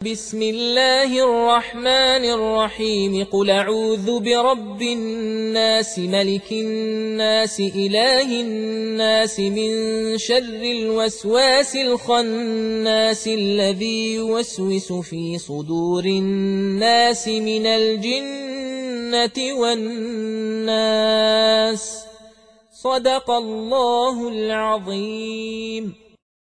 بسم الله الرحمن الرحيم قل أعوذ برب الناس ملك الناس إله الناس من شر الوسواس الخناس الذي يوسوس في صدور الناس من الجنة والناس. صدق الله العظيم.